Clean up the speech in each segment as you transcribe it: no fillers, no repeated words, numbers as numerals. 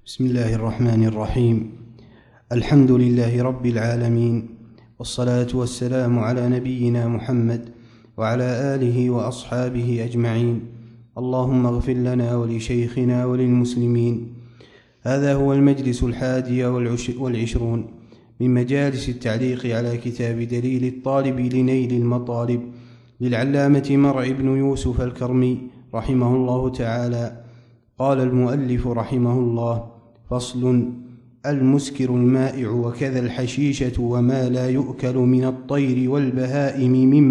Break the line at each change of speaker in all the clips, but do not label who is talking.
بسم الله الرحمن الرحيم. الحمد لله رب العالمين، والصلاة والسلام على نبينا محمد وعلى آله وأصحابه أجمعين. اللهم اغفر لنا ولشيخنا وللمسلمين. هذا هو المجلس 21 من مجالس التعليق على كتاب دليل الطالب لنيل المطالب للعلامة مرع بن يوسف الكرمي رحمه الله تعالى. قال المؤلف رحمه الله: فصل: المسكر المائع وكذا الحشيشة وما لا يؤكل من الطير والبهائم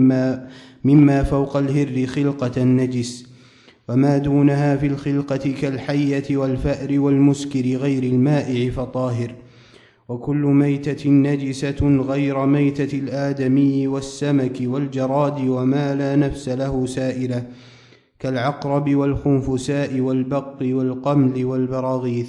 مما فوق الهر خلقة النجس، وما دونها في الخلقة كالحية والفأر والمسكر غير المائع فطاهر، وكل ميتة نجسة غير ميتة الآدمي والسمك والجراد وما لا نفس له سائلة كالعقرب والخنفساء والبق والقمل والبراغيث،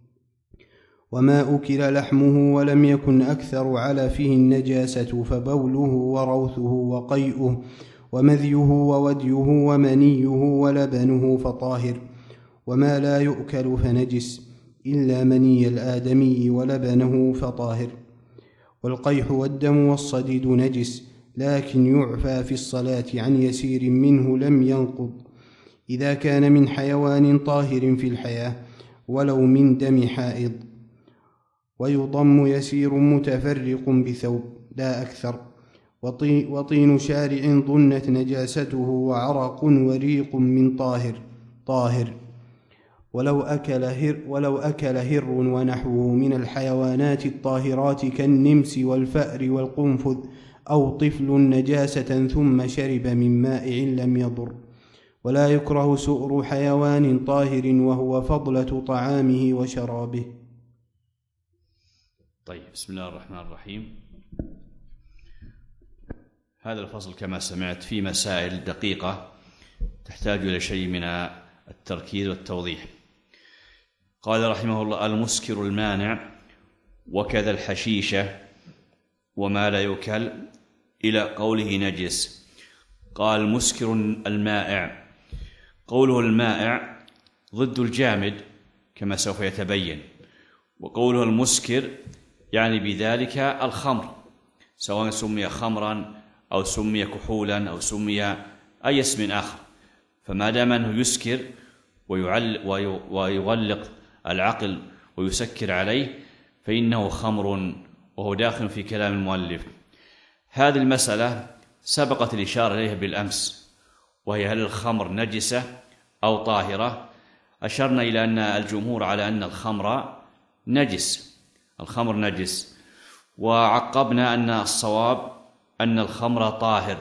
وما أكل لحمه ولم يكن أكثر علفه النجاسة فبوله وروثه وقيئه ومذيه ووديه ومنيه ولبنه فطاهر، وما لا يؤكل فنجس إلا مني الآدمي ولبنه فطاهر، والقيح والدم والصديد نجس، لكن يعفى في الصلاة عن يسير منه لم ينقض إذا كان من حيوان طاهر في الحياة ولو من دم حائض، ويضم يسير متفرق بثوب لا أكثر، وطين شارع ظنت نجاسته وعرق وريق من طاهر، ولو أكل هر ونحوه من الحيوانات الطاهرات كالنمس والفأر والقنفذ أو طفل نجاسة ثم شرب من مائع لم يضر، ولا يكره سؤر حيوان طاهر وهو فضلة طعامه وشرابه.
طيب، بسم الله الرحمن الرحيم. هذا الفصل كما سمعت في مسائل دقيقة تحتاج إلى شيء من التركيز والتوضيح. قال رحمه الله: المسكر المانع وكذا الحشيشة وما لا يؤكل إلى قوله نجس. قال: المسكر المائع، قوله المائع ضد الجامد كما سوف يتبين، وقوله المسكر يعني بذلك الخمر، سواء سمي خمرا أو سمي كحولا أو سمي أي اسم آخر، فما دام أنه يسكر ويغلق العقل ويسكر عليه فإنه خمر، وهو داخل في كلام المؤلف. هذه المسألة سبقت الإشارة إليها بالأمس، وهي هل الخمر نجسة أو طاهرة؟ أشرنا إلى أن الجمهور على أن الخمر نجس، وعقبنا أن الصواب أن الخمر طاهر،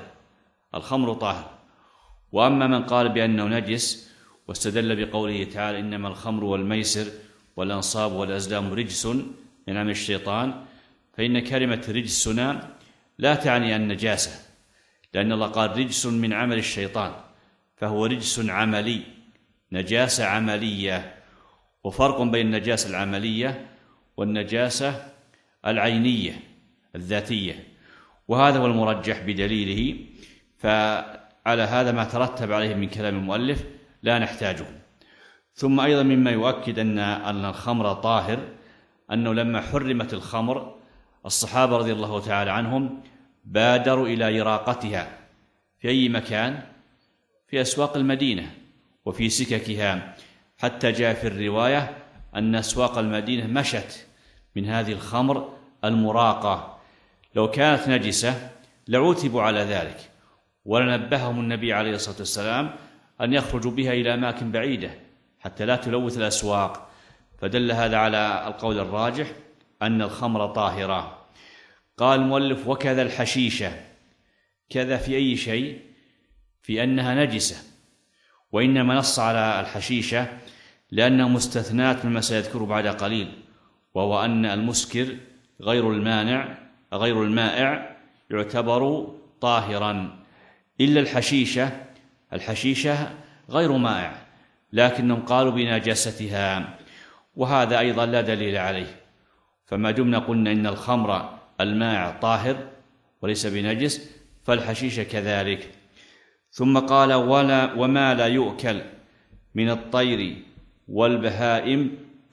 وأما من قال بأنه نجس واستدل بقوله تعالى: إنما الخمر والميسر والأنصاب والأزلام رجس من عمل الشيطان، فإن كلمة رجس هنا لا تعني النجاسة، لأن الله قال رجس من عمل الشيطان، فهو رجس عملي، نجاسة عملية، وفرق بين النجاسة العملية والنجاسة العينية الذاتية، وهذا هو المرجح بدليله. فعلى هذا ما ترتب عليه من كلام المؤلف لا نحتاجه. ثم أيضا مما يؤكد أن الخمر طاهر أنه لما حرمت الخمر الصحابة رضي الله تعالى عنهم بادروا إلى إراقتها في أي مكان؟ في أسواق المدينة وفي سككها، حتى جاء في الرواية أن أسواق المدينة مشت من هذه الخمر المراقة. لو كانت نجسة لعوتبوا على ذلك، ولنبههم النبي عليه الصلاة والسلام أن يخرجوا بها إلى أماكن بعيدة حتى لا تلوث الأسواق. فدل هذا على القول الراجح أن الخمر طاهرة. قال المؤلف: وكذا الحشيشة، كذا في أي شيء؟ في أنها نجسة، وإنما نص على الحشيشة لأنها مستثنات مما سيذكره بعد قليل، وهو أن المسكر غير المائع يعتبر طاهرا، إلا الحشيشة غير مائع، لكنهم قالوا بنجاستها، وهذا أيضا لا دليل عليه. فما دمنا قلنا إن الخمر المائع طاهر وليس بنجس، فالحشيشة كذلك. ثم قال: وما لا يؤكل من الطير والبهائم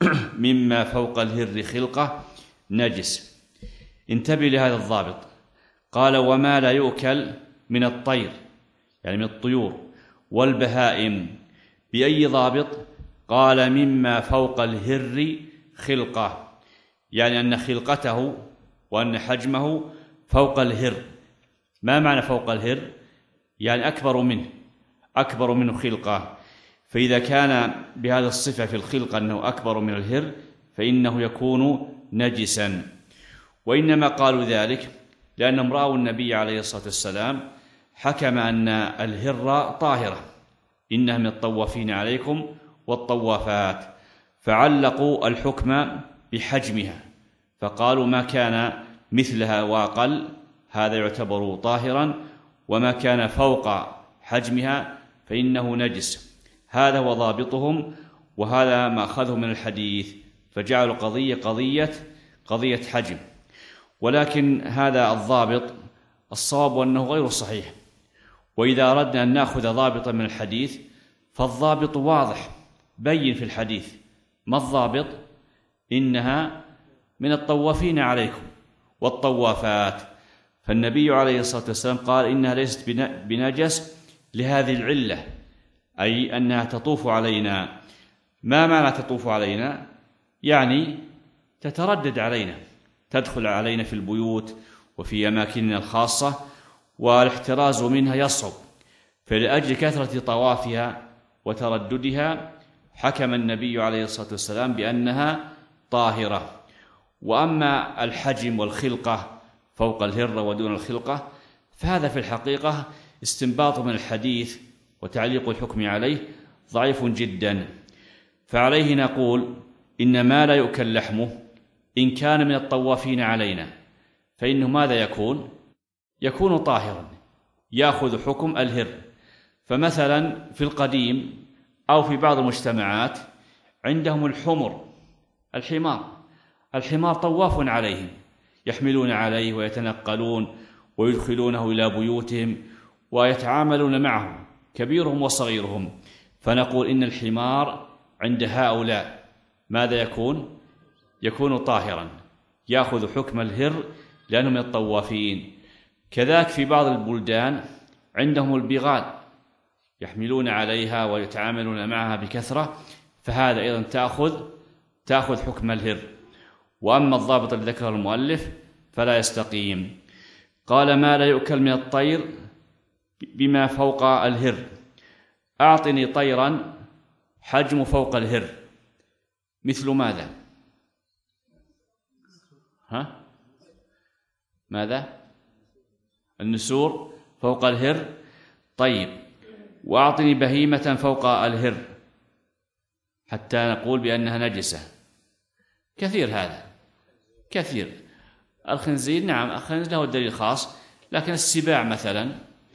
مما فوق الهر خلقة نجس. انتبه لهذا الضابط. قال وما لا يؤكل من الطير، يعني من الطيور والبهائم، بأي ضابط؟ قال مما فوق الهر خلقة، يعني أن خلقته وأن حجمه فوق الهر. ما معنى فوق الهر؟ يعني أكبر منه خلقة. فإذا كان بهذه الصفة في الخلقة أنه أكبر من الهر فإنه يكون نجسا. وإنما قالوا ذلك لأنهم رأوا النبي عليه الصلاة والسلام حكم أن الهر طاهرة، إنها من الطوافين عليكم والطوافات، فعلقوا الحكم بحجمها، فقالوا ما كان مثلها وأقل هذا يعتبر طاهرا، وما كان فوق حجمها فإنه نجس. هذا هو ضابطهم، وهذا ما أخذه من الحديث، فجعلوا قضية حجم. ولكن هذا الضابط الصواب أنه غير صحيح. وإذا أردنا أن نأخذ ضابطا من الحديث فالضابط واضح بين في الحديث. ما الضابط؟ إنها من الطوافين عليكم والطوافات. فالنبي عليه الصلاة والسلام قال إنها ليست بنجس لهذه العلة، أي أنها تطوف علينا. ما معنى تطوف علينا؟ يعني تتردد علينا، تدخل علينا في البيوت وفي أماكننا الخاصة، والاحتراز منها يصعب. فلأجل كثرة طوافها وترددها حكم النبي عليه الصلاة والسلام بأنها طاهرة. وأما الحجم والخلقة فوق الهر ودون الخلقة فهذا في الحقيقة استنباط من الحديث وتعليق الحكم عليه ضعيف جدا. فعليه نقول إن ما لا يؤكل لحمه إن كان من الطوافين علينا فإنه ماذا يكون طاهرا، يأخذ حكم الهر. فمثلا في القديم أو في بعض المجتمعات عندهم الحمار طواف عليهم، يحملون عليه ويتنقلون ويدخلونه إلى بيوتهم ويتعاملون معه كبيرهم وصغيرهم. فنقول إن الحمار عند هؤلاء ماذا يكون طاهرا، يأخذ حكم الهر لأنه من الطوافين. كذلك في بعض البلدان عندهم البغال يحملون عليها ويتعاملون معها بكثرة، فهذا أيضا تأخذ حكم الهر. وأما الضابط الذي ذكره المؤلف فلا يستقيم. قال ما لا يؤكل من الطير بما فوق الهر. أعطني طيرا حجم فوق الهر، مثل ماذا؟ ماذا؟ النسور فوق الهر. طيب، وأعطني بهيمة فوق الهر حتى نقول بأنها نجسة. كثير هذا، كثير. الخنزير نعم، الخنزير له دليل خاص، لكن السباع مثلا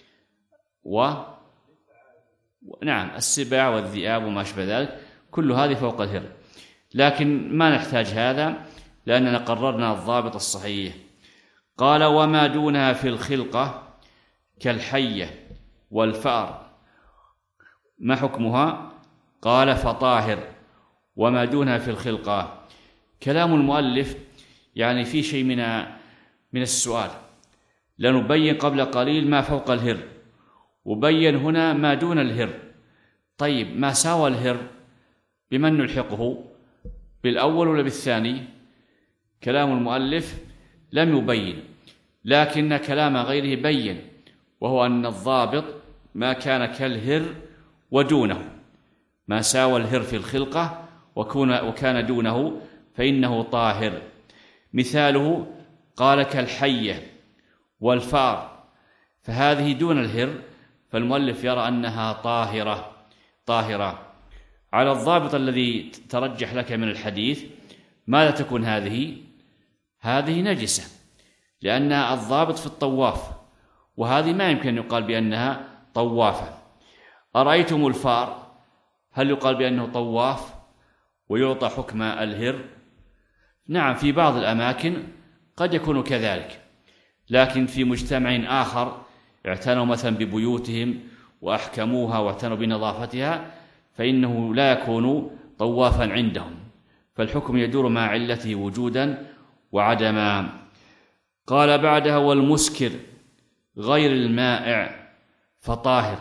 نعم السباع والذئاب وما أشبه ذلك كل هذه فوق الهر. لكن ما نحتاج هذا لأننا قررنا الضابط الصحيح. قال وما دونها في الخلقة كالحية والفأر ما حكمها؟ قال فطاهر. وما دونها في الخلقة، كلام المؤلف يعني في شيء من السؤال، لنبين قبل قليل ما فوق الهر، وبين هنا ما دون الهر. طيب، ما ساوى الهر بمن نلحقه، بالأول ولا بالثاني؟ كلام المؤلف لم يبين، لكن كلام غيره بين، وهو أن الضابط ما كان كالهر ودونه، ما ساوى الهر في الخلقة وكان دونه فإنه طاهر. مثاله قال كالحية والفار، فهذه دون الهر، فالمؤلف يرى أنها طاهرة. على الضابط الذي ترجح لك من الحديث ماذا تكون هذه نجسة، لأن الضابط في الطواف، وهذه ما يمكن أن يقال بأنها طوافة. أرأيتم الفار، هل يقال بأنه طواف ويعطى حكم الهر؟ نعم، في بعض الأماكن قد يكون كذلك، لكن في مجتمع آخر اعتنوا مثلا ببيوتهم وأحكموها واعتنوا بنظافتها فإنه لا يكون طوافا عندهم، فالحكم يدور مع علته وجودا وعدما. قال بعدها: والمسكر غير المائع فطاهر.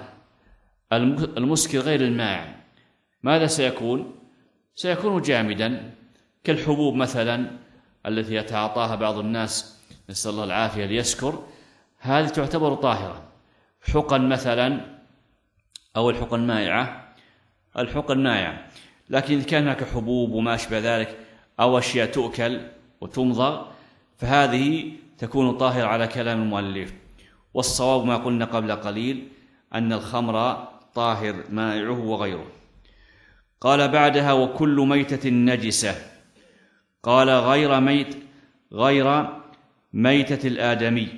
المسكر غير المائع ماذا سيكون؟ سيكون جامدا، كالحبوب مثلا التي يتعاطاها بعض الناس نسأل الله العافية ليسكر، هذه تعتبر طاهرة. حقن مثلا، أو الحقن مائعة، الحقن مائعة، لكن إذا كان هناك حبوب وما أشبه ذلك أو أشياء تؤكل وتمضغ فهذه تكون طاهرة على كلام المؤلف. والصواب ما قلنا قبل قليل أن الخمر طاهر مائعه وغيره. قال بعدها: وكل ميتة نجسة. قال: غير ميتة الآدمي،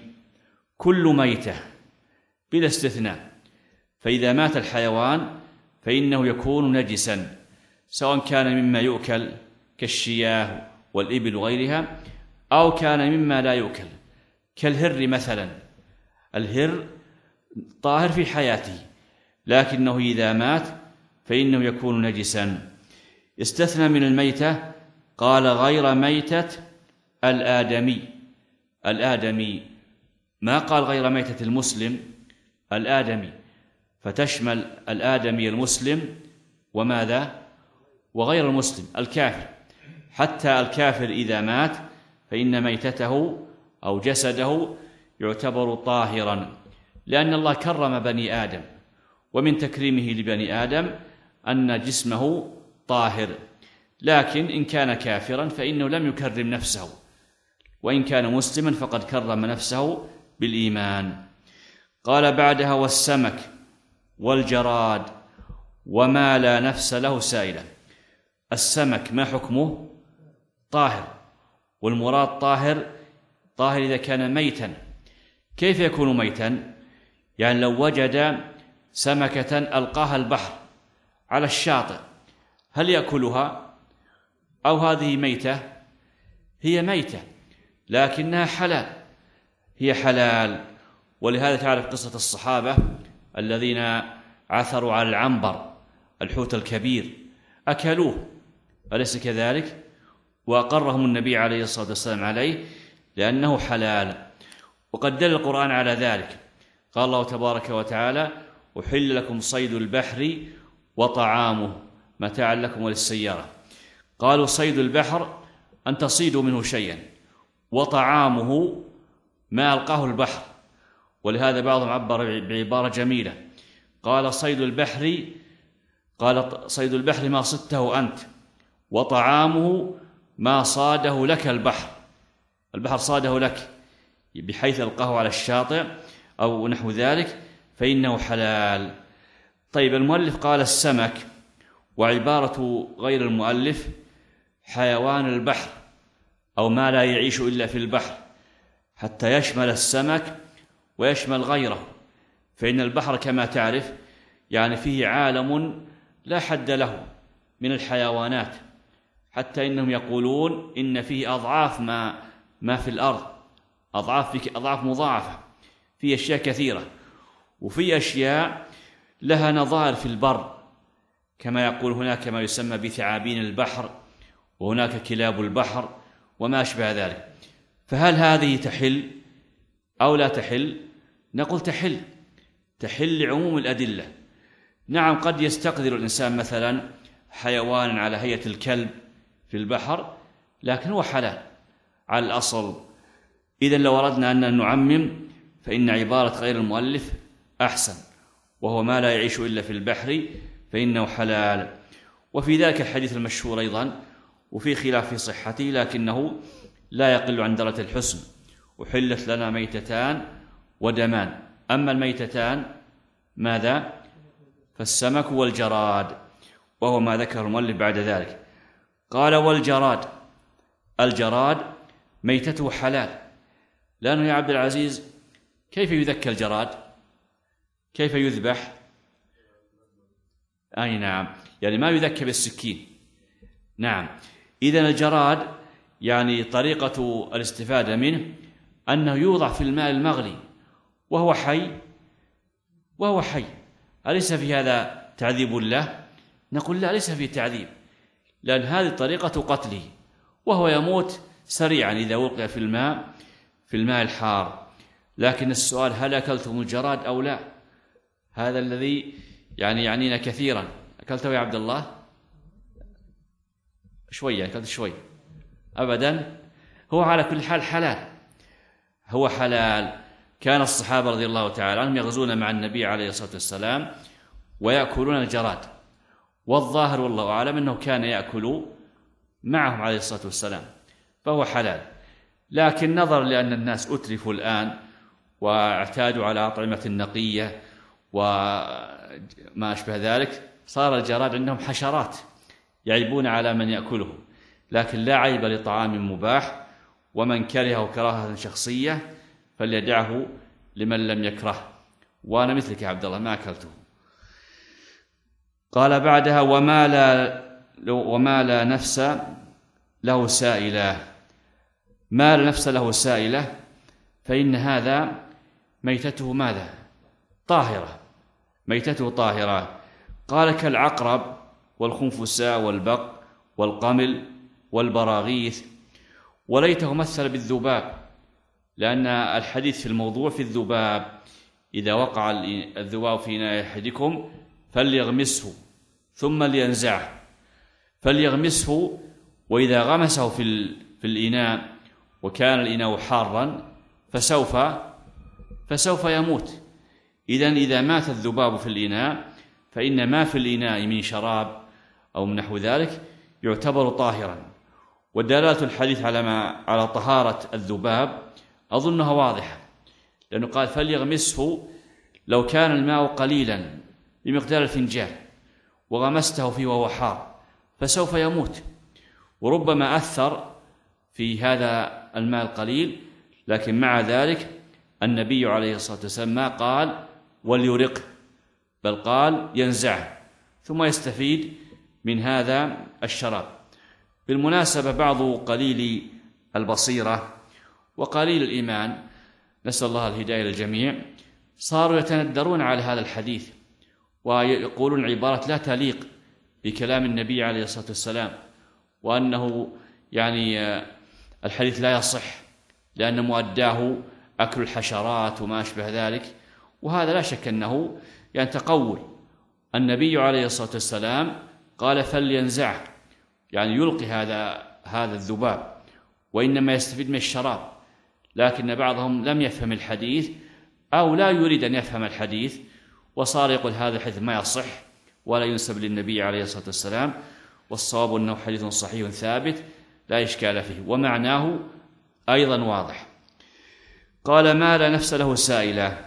كل ميتة بلا استثناء. فإذا مات الحيوان فإنه يكون نجسا، سواء كان مما يؤكل كالشياه والإبل وغيرها، أو كان مما لا يؤكل كالهر مثلا. الهر طاهر في حياته، لكنه إذا مات فإنه يكون نجسا. استثنى من الميتة، قال: غير ميتة الآدمي. الآدمي، ما قال غير ميتة المسلم، الآدمي، فتشمل الآدمي المسلم وماذا؟ وغير المسلم الكافر. حتى الكافر إذا مات فإن ميتته أو جسده يعتبر طاهرا، لأن الله كرم بني آدم، ومن تكريمه لبني آدم أن جسمه طاهر. لكن إن كان كافرا فإنه لم يكرم نفسه، وإن كان مسلما فقد كرم نفسه بالإيمان. قال بعدها: والسمك والجراد وما لا نفس له سائلة. السمك ما حكمه؟ طاهر، والمراد طاهر إذا كان ميتا. كيف يكون ميتا؟ يعني لو وجد سمكة ألقاها البحر على الشاطئ، هل يأكلها؟ أو هذه ميتة؟ هي ميتة لكنها حلال، هي حلال. ولهذا تعرف قصة الصحابة الذين عثروا على العنبر، الحوت الكبير، أكلوه، أليس كذلك؟ وأقرهم النبي عليه الصلاة والسلام عليه لأنه حلال. وقد دل القرآن على ذلك، قال الله تبارك وتعالى: أحل لكم صيد البحر وطعامه متاعا لكم وللسيارة. قالوا صيد البحر أن تصيدوا منه شيئا، وطعامه ما ألقاه البحر. ولهذا بعضهم عبر بعبارة جميلة، قال صيد البحر ما صدته أنت، وطعامه ما صاده لك البحر صاده لك، بحيث ألقاه على الشاطئ أو نحو ذلك فإنه حلال. طيب، المؤلف قال السمك، وعبارة غير المؤلف حيوان البحر أو ما لا يعيش إلا في البحر، حتى يشمل السمك ويشمل غيره. فإن البحر كما تعرف يعني فيه عالم لا حد له من الحيوانات، حتى إنهم يقولون إن فيه أضعاف ما في الأرض، أضعاف مضاعفة، في أشياء كثيرة، وفي أشياء لها نظائر في البر، كما يقول هناك ما يسمى بثعابين البحر، وهناك كلاب البحر وما أشبه ذلك. فهل هذه تحل أو لا تحل؟ نقول تحل لعموم الأدلة. نعم، قد يستقدر الإنسان مثلا حيوان على هيئة الكلب في البحر، لكن هو حلال على الأصل. إذن لو أردنا أن نعمم فإن عبارة غير المؤلف أحسن، وهو ما لا يعيش إلا في البحر فإنه حلال. وفي ذلك الحديث المشهور أيضا، وفي خلاف في صحته، لكنه لا يقل عن درجة الحسن: أحلت لنا ميتتان ودمان. أما الميتتان ماذا؟ فالسمك والجراد، وهو ما ذكر المؤلف بعد ذلك. قال: والجراد، الجراد ميتته حلال. لأنه يا عبد العزيز كيف يذكى الجراد؟ كيف يذبح؟ أي نعم، يعني ما يذكى بالسكين. نعم، إذن الجراد يعني طريقة الاستفادة منه أنه يوضع في الماء المغلي وهو حي. أليس في هذا تعذيب له؟ نقول لا، ليس في تعذيب، لأن هذه طريقة قتله، وهو يموت سريعا إذا وقع في الماء الحار. لكن السؤال هل أكلتم الجراد أو لا؟ هذا الذي يعنينا كثيرا. أكلته يا عبد الله؟ شوية، أكلت شوي أبدا. هو على كل حال حلال، هو حلال. كان الصحابة رضي الله تعالى عنهم يغزون مع النبي عليه الصلاة والسلام ويأكلون الجراد، والظاهر والله أعلم أنه كان يأكل معهم عليه الصلاة والسلام، فهو حلال. لكن نظرا لأن الناس أترفوا الآن واعتادوا على أطعمة نقية وما أشبه ذلك، صار الجراد عندهم حشرات يعيبون على من يأكله. لكن لا عيب لطعام مباح، ومن كرهه كراهة شخصية فليدعه لمن لم يكره. وأنا مثلك يا عبد الله ما أكلته. قال بعدها وما لا نفس له سائلة. ما لا نفس له سائلة فإن هذا ميتته ماذا؟ طاهرة، ميتته طاهرة. قال كالعقرب والخنفساء والبق والقمل والبراغيث. وليته مثل بالذباب، لأن الحديث في الموضوع في الذباب. إذا وقع الذباب في إناء أحدكم فليغمسه ثم لينزعه، فليغمسه، وإذا غمسه في الإناء وكان الإناء حارا فسوف يموت. إذا مات الذباب في الإناء فإن ما في الإناء من شراب أو من نحو ذلك يعتبر طاهرا. ودلالة الحديث على طهارة الذباب أظنها واضحة، لأنه قال فليغمسه. لو كان الماء قليلا بمقدار الفنجان وغمسته فيه وهو حار فسوف يموت، وربما أثر في هذا الماء القليل. لكن مع ذلك النبي عليه الصلاة والسلام ما قال وليرق، بل قال ينزعه ثم يستفيد من هذا الشراب. بالمناسبة بعض قليل البصيرة وقليل الإيمان، نسأل الله الهداية للجميع، صاروا يتندرون على هذا الحديث ويقولون عبارة لا تليق بكلام النبي عليه الصلاة والسلام، وأنه الحديث لا يصح لأن مؤداه أكل الحشرات وما أشبه ذلك. وهذا لا شك أنه تقول. النبي عليه الصلاة والسلام قال فلينزعه، يلقي هذا الذباب، وإنما يستفيد من الشراب. لكن بعضهم لم يفهم الحديث أو لا يريد أن يفهم الحديث، وصار يقول هذا الحديث ما يصح ولا ينسب للنبي عليه الصلاة والسلام، والصواب أنه حديث صحيح ثابت لا إشكال فيه، ومعناه أيضا واضح. قال ما لا نفس له سائلة.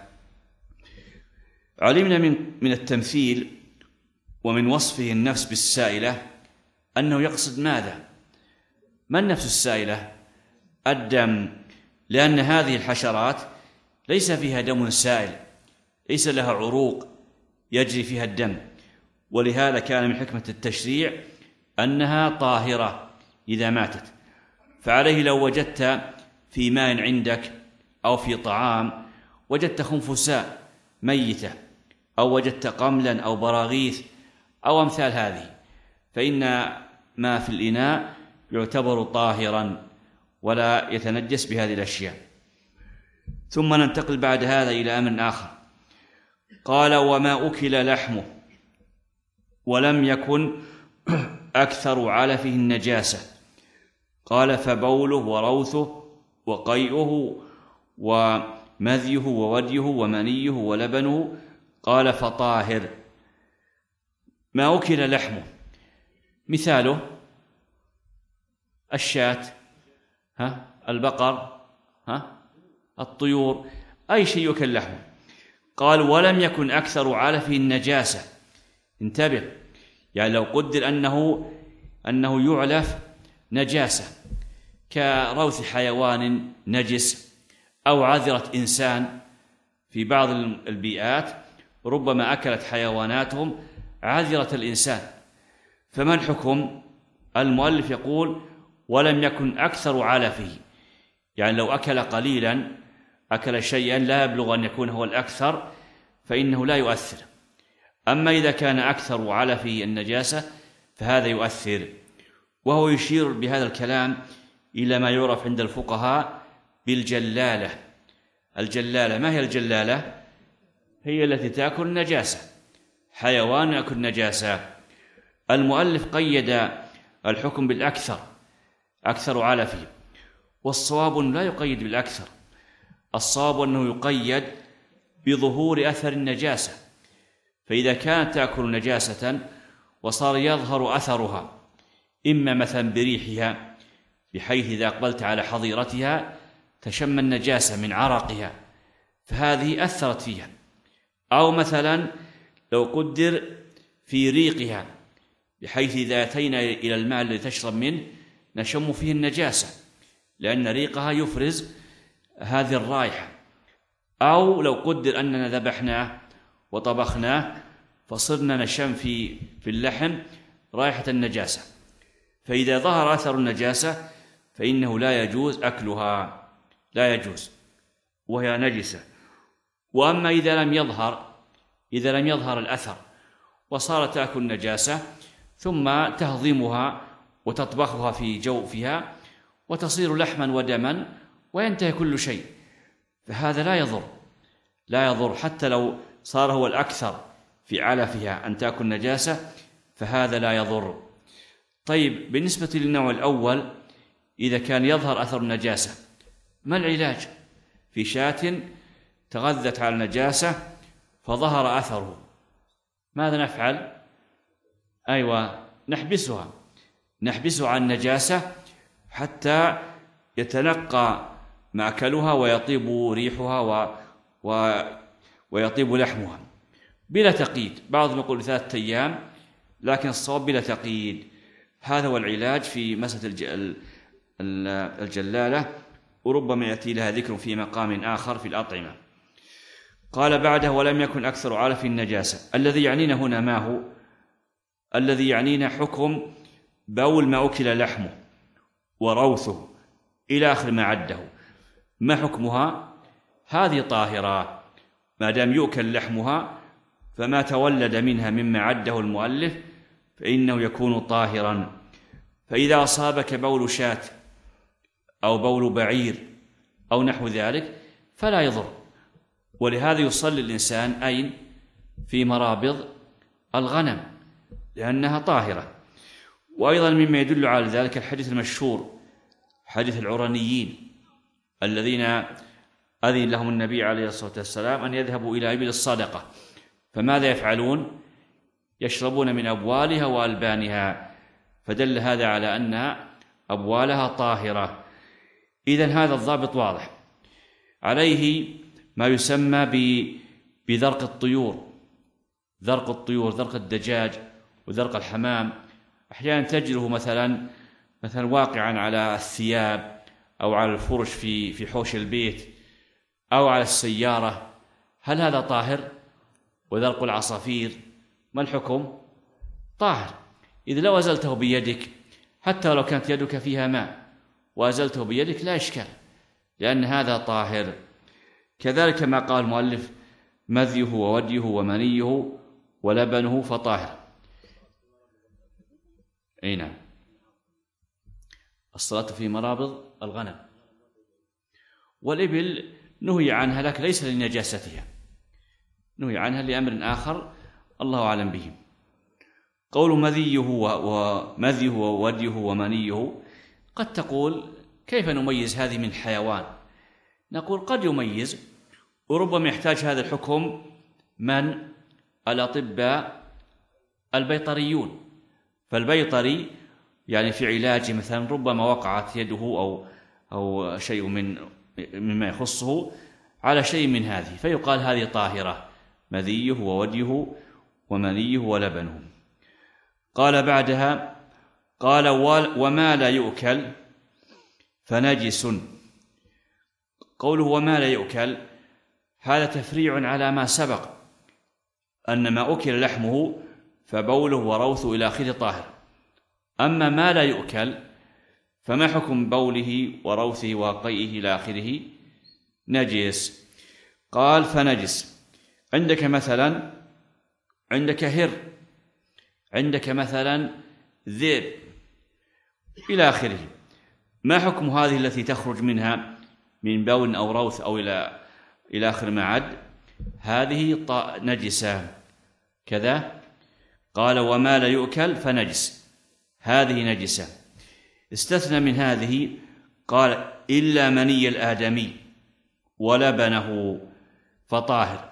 علمنا من التمثيل ومن وصفه النفس بالسائلة أنه يقصد ماذا؟ ما النفس السائلة؟ الدم، لأن هذه الحشرات ليس فيها دم سائل، ليس لها عروق يجري فيها الدم، ولهذا كان من حكمة التشريع أنها طاهرة إذا ماتت. فعليه لو وجدت في ماء عندك أو في طعام وجدت خنفساء ميتة أو وجدت قملا أو براغيث أو أمثال هذه، فإن ما في الإناء يعتبر طاهرا ولا يتنجس بهذه الأشياء. ثم ننتقل بعد هذا إلى أمر آخر. قال وما أكل لحمه ولم يكن أكثر علفه النجاسة. قال فبوله وروثه وقيئه ومذيه ووديه ومنيه ولبنه. قال فطاهر. ما أكل لحمه مثاله الشاة، البقر، الطيور، أي شيء يؤكل لحمه. قال ولم يكن أكثر علفه النجاسة. انتبه، لو قدر أنه يعلف نجاسة كروث حيوان نجس أو عذرة إنسان. في بعض البيئات ربما أكلت حيواناتهم عذرة الإنسان، فما الحكم؟ المؤلف يقول ولم يكن أكثر علفه، لو أكل قليلا، أكل شيئا لا يبلغ أن يكون هو الأكثر، فإنه لا يؤثر. أما إذا كان أكثر علفه النجاسة فهذا يؤثر. وهو يشير بهذا الكلام إلى ما يعرف عند الفقهاء بالجلالة. الجلالة، ما هي الجلالة؟ هي التي تأكل النجاسة، حيوان يأكل نجاسة. المؤلف قيد الحكم بالأكثر، أكثر علفه، والصواب لا يقيد بالأكثر، الصواب أنه يقيد بظهور أثر النجاسة. فإذا كانت تأكل نجاسة وصار يظهر أثرها، إما مثلا بريحها، بحيث إذا أقبلت على حظيرتها تشم النجاسة من عرقها، فهذه أثرت فيها. أو مثلا لو قدر في ريقها، بحيث إذا أتينا إلى الماء الذي تشرب منه نشم فيه النجاسة، لأن ريقها يفرز هذه الرائحة. أو لو قدر أننا ذبحناه وطبخناه فصرنا نشم في اللحم رائحة النجاسة، فإذا ظهر أثر النجاسة فإنه لا يجوز أكلها، لا يجوز، وهي نجسة. وأما إذا لم يظهر الأثر وصارت تأكل نجاسة ثم تهضمها وتطبخها في جوفها وتصير لحما ودما وينتهي كل شيء، فهذا لا يضر حتى لو صار هو الأكثر في علفها أن تأكل نجاسة، فهذا لا يضر. طيب، بالنسبة للنوع الأول، إذا كان يظهر أثر النجاسة، ما العلاج في شاة تغذت على النجاسة فظهر أثره؟ ماذا نفعل؟ نحبسها عن النجاسة حتى يتنقى مأكلها ويطيب ريحها ويطيب لحمها بلا تقييد. بعضهم يقول 3 أيام، لكن الصواب بلا تقييد. هذا هو العلاج في مسألة الجلالة، وربما يأتي لها ذكر في مقام آخر في الأطعمة. قال بعده: ولم يكن أكثر علف النجاسة. الذي يعنينا هنا ما هو؟ الذي يعنينا حكم بول ما أكل لحمه وروثه إلى آخر ما عده. ما حكمها؟ هذه طاهرة ما دام يؤكل لحمها، فما تولد منها مما عده المؤلف فإنه يكون طاهرا. فإذا أصابك بول شاة أو بول بعير أو نحو ذلك فلا يضر. ولهذا يصلي الإنسان أين؟ في مرابض الغنم، لأنها طاهرة. وأيضا مما يدل على ذلك الحديث المشهور، حديث العرنيين الذين أذن لهم النبي عليه الصلاة والسلام أن يذهبوا إلى إبل الصدقة، فماذا يفعلون؟ يشربون من أبوالها وألبانها، فدل هذا على أن أبوالها طاهرة. إذن هذا الضابط واضح. عليه ما يسمى بذرق الطيور، ذرق الدجاج وذرق الحمام. أحيانا تجده مثلا واقعا على الثياب أو على الفرش في حوش البيت أو على السيارة. هل هذا طاهر؟ وذرق العصافير ما الحكم؟ طاهر. إذا لو أزلته بيدك، حتى لو كانت يدك فيها ماء وأزلته بيدك لا إشكال، لأن هذا طاهر. كذلك ما قال المؤلف: مذيه ووديه ومنيه ولبنه فطاهر. نعم، الصلاة في مرابض الغنم. والإبل نهي عنها، لكن ليس لنجاستها، نهي عنها لأمر آخر الله أعلم به. قول مذيه ووديه ومنيه، قد تقول كيف نميز هذه من حيوان؟ نقول قد يميز، وربما يحتاج هذا الحكم من الأطباء البيطريون. فالبيطري يعني في علاجه مثلا ربما وقعت يده أو شيء مما يخصه على شيء من هذه، فيقال هذه طاهرة، مذيه ووديه ومنيه ولبنه. قال بعدها: قال وما لا يؤكل فنجس. قوله وما لا يؤكل هذا تفريع على ما سبق، أن ما أكل لحمه فبوله وروثه إلى آخره طاهر. أما ما لا يؤكل فما حكم بوله وروثه وقيئه إلى آخره؟ نجس. قال فنجس. عندك مثلا هر، عندك مثلا ذئب، إلى آخره. ما حكم هذه التي تخرج منها من بول أو روث أو إلى آخر ما عد؟ هذه نجسة كذا. قال وما لا يؤكل فنجس، هذه نجسة. استثنى من هذه قال إلا مني الآدمي ولبنه فطاهر.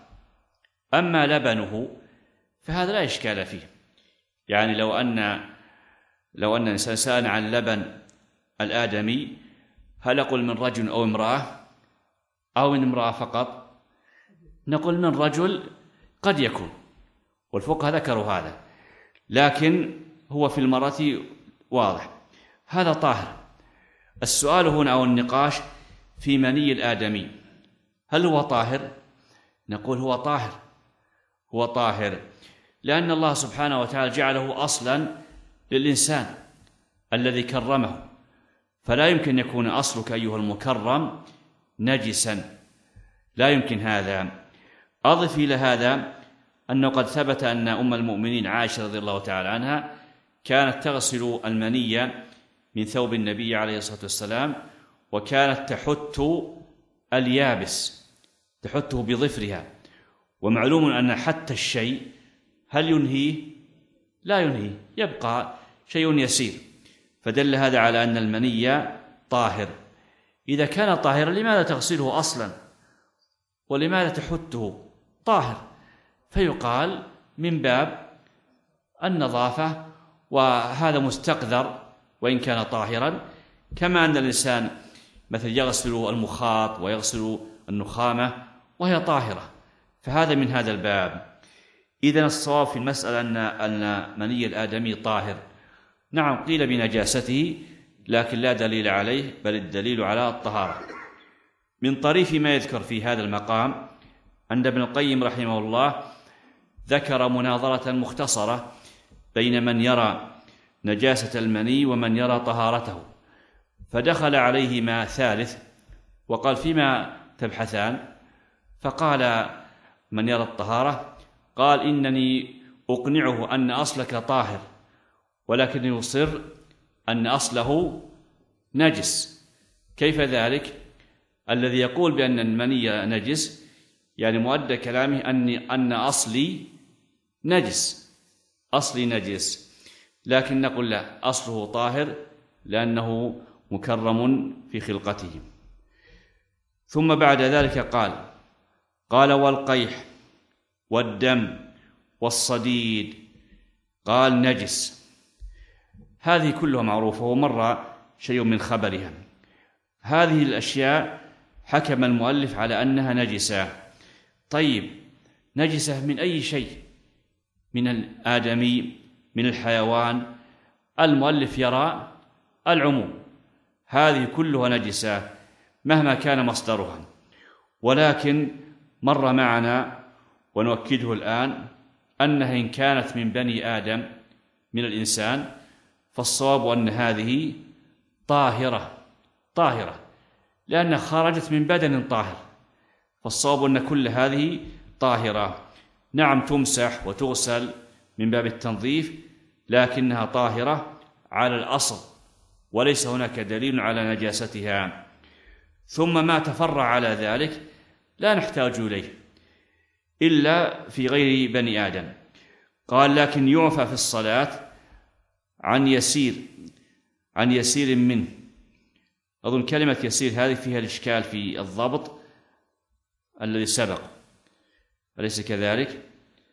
أما لبنه فهذا لا إشكال فيه، يعني لو أن الإنسان سأل عن لبن الآدمي هل نقول من رجل أو امرأة أو من امرأة فقط؟ نقول من رجل قد يكون، والفقهاء ذكروا هذا، لكن هو في المرأة واضح، هذا طاهر. السؤال هنا أو النقاش في مني الآدمي، هل هو طاهر؟ نقول هو طاهر، هو طاهر، لأن الله سبحانه وتعالى جعله أصلا للإنسان الذي كرمه، فلا يمكن يكون أصلك أيها المكرم نجسا، لا يمكن هذا. أضف إلى هذا أنه قد ثبت أن أم المؤمنين عائشة رضي الله تعالى عنها كانت تغسل المني من ثوب النبي عليه الصلاة والسلام، وكانت تحت اليابس، تحته بظفرها. ومعلوم أن حتى الشيء هل ينهيه؟ لا ينهيه، يبقى شيء يسير، فدل هذا على أن المني طاهر. إذا كان طاهرا لماذا تغسله أصلا ولماذا تحته؟ طاهر، فيقال من باب النظافة، وهذا مستقذر وإن كان طاهرا، كما أن الإنسان مثل يغسل المخاط ويغسل النخامة وهي طاهرة، فهذا من هذا الباب. إذن الصواب في المسألة أن مني الآدمي طاهر. نعم قيل بنجاسته، لكن لا دليل عليه، بل الدليل على الطهارة. من طريف ما يذكر في هذا المقام أن ابن القيم رحمه الله ذكر مناظرة مختصرة بين من يرى نجاسة المني ومن يرى طهارته، فدخل عليهما ثالث وقال فيما تبحثان؟ فقال من يرى الطهارة قال إنني أقنعه أن أصلك طاهر، ولكن يصر أن أصله نجس. كيف ذلك؟ الذي يقول بأن المني نجس يعني مؤدى كلامه أن أصلي نجس، أصلي نجس، لكن نقول لا، أصله طاهر لأنه مكرم في خلقته. ثم بعد ذلك قال والقيح والدم والصديد قال نجس. هذه كلها معروفة ومر شيء من خبرها. هذه الأشياء حكم المؤلف على أنها نجسة. طيب نجسة من أي شيء؟ من الآدمي، من الحيوان؟ المؤلف يرى العموم، هذه كلها نجسة مهما كان مصدرها. ولكن مر معنا ونؤكده الآن أنها إن كانت من بني آدم من الإنسان فالصواب أن هذه طاهرة لأنها خرجت من بدن طاهر، فالصواب أن كل هذه طاهرة. نعم تمسح وتغسل من باب التنظيف، لكنها طاهرة على الأصل، وليس هناك دليل على نجاستها. ثم ما تفرع على ذلك لا نحتاج إليه إلا في غير بني آدم. قال لكن يعفى في الصلاة عن يسير منه. أظن كلمة يسير هذه فيها الإشكال في الضبط الذي سبق، أليس كذلك؟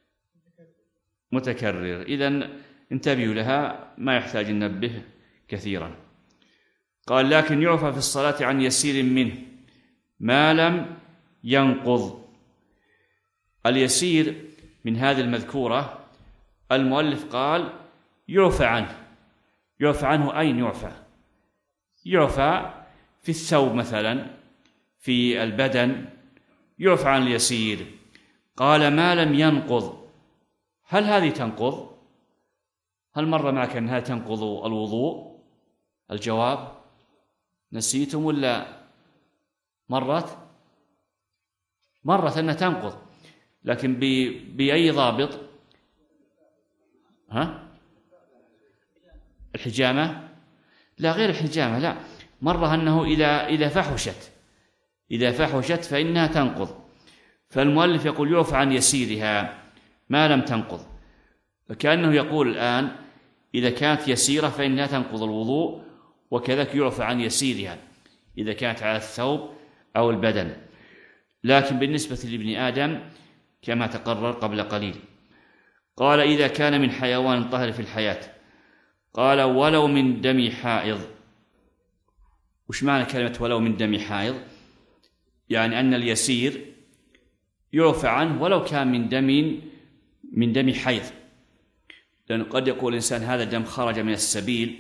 متكرر، إذن انتبهوا لها، ما يحتاج ننبه كثيرا. قال لكن يعفى في الصلاة عن يسير منه ما لم ينقض. اليسير من هذه المذكورة المؤلف قال يعفى عنه أين يعفى؟ يعفى في الثوب مثلا، في البدن، يعفى عن اليسير. قال ما لم ينقض، هل هذه تنقض؟ هل مر معك أنها تنقض الوضوء؟ الجواب نسيتم ولا مرت أنها تنقض، لكن بأي ضابط؟ الحجامة لا غير الحجامة، لا، مرة أنه إذا فحشت فإنها تنقض، فالمؤلف يقول يعفى عن يسيرها ما لم تنقض، فكأنه يقول الآن إذا كانت يسيرة فإنها تنقض الوضوء، وكذلك يعفى عن يسيرها إذا كانت على الثوب أو البدن. لكن بالنسبة لابن آدم كما تقرر قبل قليل. قال إذا كان من حيوان طاهر في الحياة، قال ولو من دم حائض. وش معنى كلمة ولو من دم حائض؟ يعني أن اليسير يعفى عنه ولو كان من دم حيض، لأنه قد يقول الإنسان هذا دم خرج من السبيل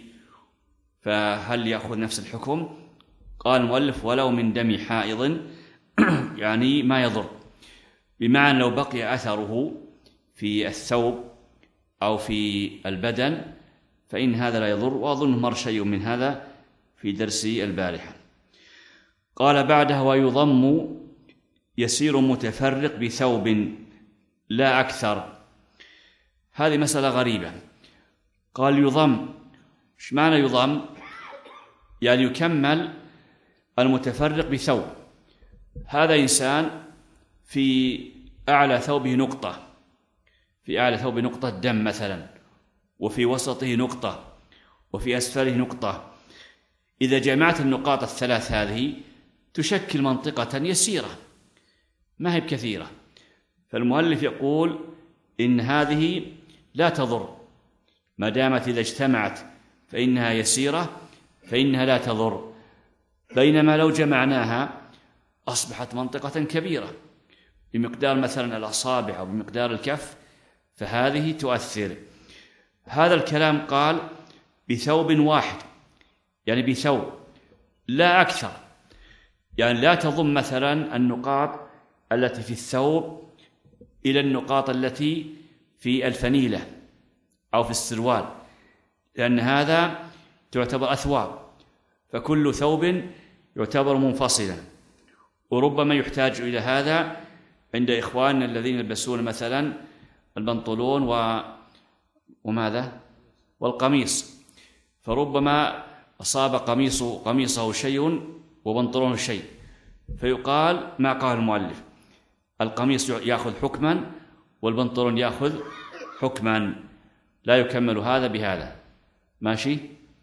فهل يأخذ نفس الحكم؟ قال المؤلف ولو من دم حائض يعني ما يضر، بمعنى لو بقي أثره في الثوب أو في البدن فإن هذا لا يضر، وأظن مر شيء من هذا في درس البارحة. قال بعدها ويضم يسير متفرق بثوب لا أكثر. هذه مسألة غريبة. قال يضم، ايش معنى يضم؟ يعني يكمل المتفرق بثوب. هذا إنسان في أعلى ثوبه نقطة، في أعلى ثوبه نقطة دم مثلا، وفي وسطه نقطة، وفي أسفله نقطة. إذا جمعت النقاط الثلاث هذه تشكل منطقة يسيرة ما هي بكثيرة، فالمؤلف يقول إن هذه لا تضر ما دامت إذا اجتمعت فإنها يسيرة فإنها لا تضر، بينما لو جمعناها أصبحت منطقة كبيرة بمقدار مثلا الأصابع أو بمقدار الكف، فهذه تؤثر. هذا الكلام قال بثوب واحد، يعني بثوب لا أكثر، يعني لا تضم مثلا النقاط التي في الثوب إلى النقاط التي في الفنيلة أو في السروال، لأن هذا تعتبر أثواب، فكل ثوب يعتبر منفصلا. وربما يحتاج إلى هذا عند إخواننا الذين يلبسون مثلا البنطلون وماذا والقميص، فربما أصاب قميصه شيء وبنطلونه شيء، فيقال ما قال المؤلف القميص يأخذ حكما والبنطلون يأخذ حكما، لا يكمل هذا بهذا. ماشي؟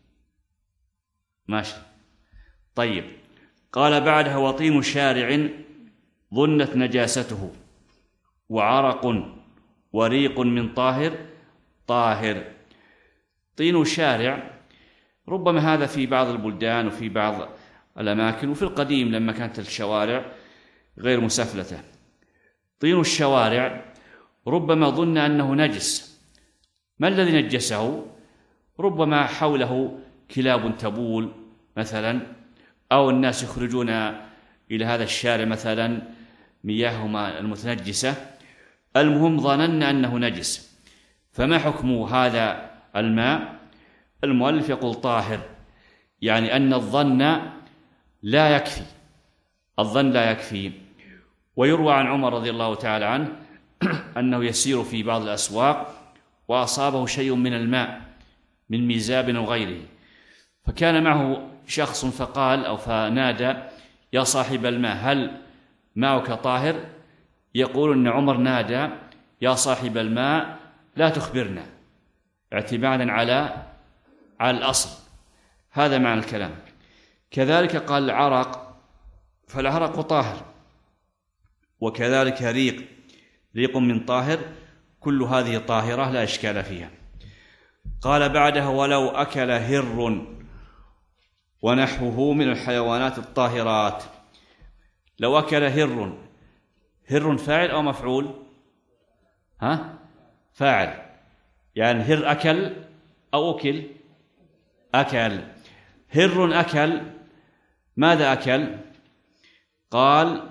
طيب. قال بعدها وطين شارع ظنت نجاسته وعرق وريق من طاهر. طين الشارع ربما هذا في بعض البلدان وفي بعض الأماكن، وفي القديم لما كانت الشوارع غير مسفلتة. طين الشوارع ربما ظن أنه نجس. ما الذي نجسه؟ ربما حوله كلاب تبول مثلا، أو الناس يخرجون إلى هذا الشارع مثلا مياههم المتنجسة. المهم ظننا أنه نجس، فما حكم هذا الماء؟ المؤلف يقول طاهر، يعني أن الظن لا يكفي. ويروى عن عمر رضي الله تعالى عنه أنه يسير في بعض الأسواق وأصابه شيء من الماء من ميزاب أو غيره، فكان معه شخص فقال أو فنادى يا صاحب الماء هل ماؤك طاهر؟ يقول أن عمر نادى يا صاحب الماء لا تخبرنا، اعتمادا على الأصل. هذا معنى الكلام. كذلك قال العرق، فالعرق طاهر، وكذلك ريق من طاهر، كل هذه طاهرة لا إشكال فيها. قال بعدها ولو أكل هر ونحوه من الحيوانات الطاهرات. لو أكل هر فاعل أو مفعول؟ فاعل، يعني هر أكل أو أكل. هر أكل، ماذا أكل؟ قال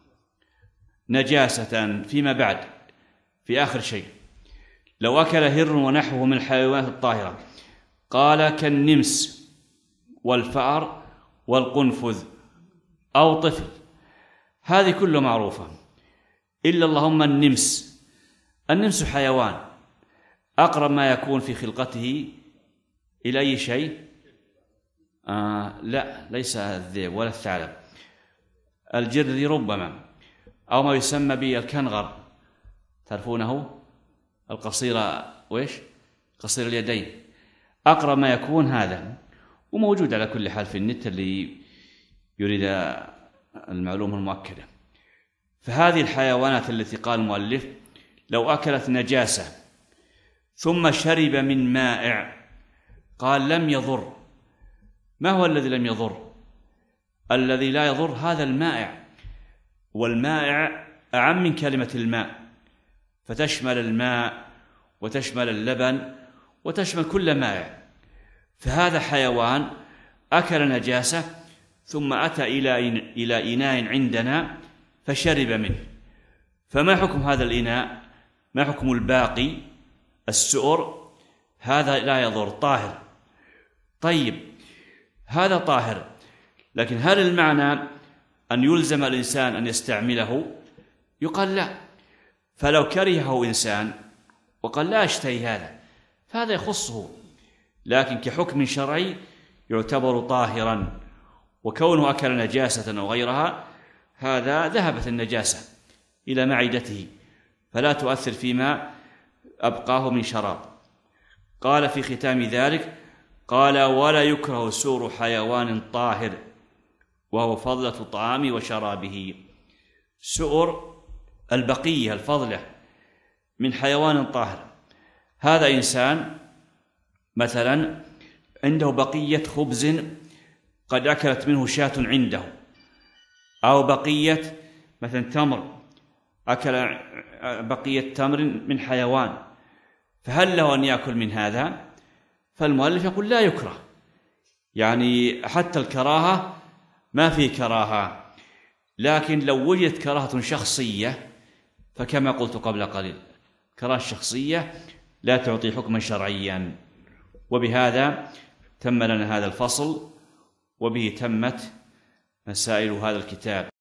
نجاسة فيما بعد في آخر شيء. لو أكل هر ونحوه من الحيوانات الطاهرة، قال كالنمس والفأر والقنفذ أو طفل. هذه كلها معروفة إلا اللهم النمس حيوان أقرب ما يكون في خلقته إلى أي شيء؟ لا، ليس الذئب ولا الثعلب. الجرذي ربما، أو ما يسمى بالكنغر، تعرفونه، القصير وإيش؟ قصير اليدين، أقرب ما يكون هذا، وموجود على كل حال في النت اللي يريد المعلومة المؤكدة. فهذه الحيوانات التي قال المؤلف لو أكلت نجاسة ثم شرب من مائع، قال لم يضر. ما هو الذي لم يضر؟ الذي لا يضر هذا المائع، والمائع أعم من كلمة الماء، فتشمل الماء وتشمل اللبن وتشمل كل مائع. فهذا حيوان أكل نجاسة ثم أتى إلى إناء عندنا فشرب منه، فما حكم هذا الإناء؟ ما حكم الباقي السؤر؟ هذا لا يضر، طاهر. طيب، هذا طاهر، لكن هل المعنى أن يلزم الإنسان أن يستعمله؟ يقال لا. فلو كرهه إنسان وقال لا أشتهي هذا، فهذا يخصه، لكن كحكم شرعي يعتبر طاهرا. وكونه أكل نجاسة أو غيرها، هذا ذهبت النجاسة إلى معدته فلا تؤثر فيما أبقاه من شراب. قال في ختام ذلك، قال ولا يكره سور حيوان طاهر وهو فضلة طعام وشرابه. سؤر البقية الفضلة من حيوان طاهر، هذا إنسان مثلا عنده بقية خبز قد أكلت منه شاة عنده، أو بقية مثلا تمر، أكل بقية تمر من حيوان، فهل له أن يأكل من هذا؟ فالمؤلف يقول لا يكره، يعني حتى الكراهة ما في كراهة، لكن لو وجدت كراهة شخصية فكما قلت قبل قليل، كراهة شخصية لا تعطي حكما شرعيا. وبهذا تم لنا هذا الفصل، وبه تمت مسائل هذا الكتاب.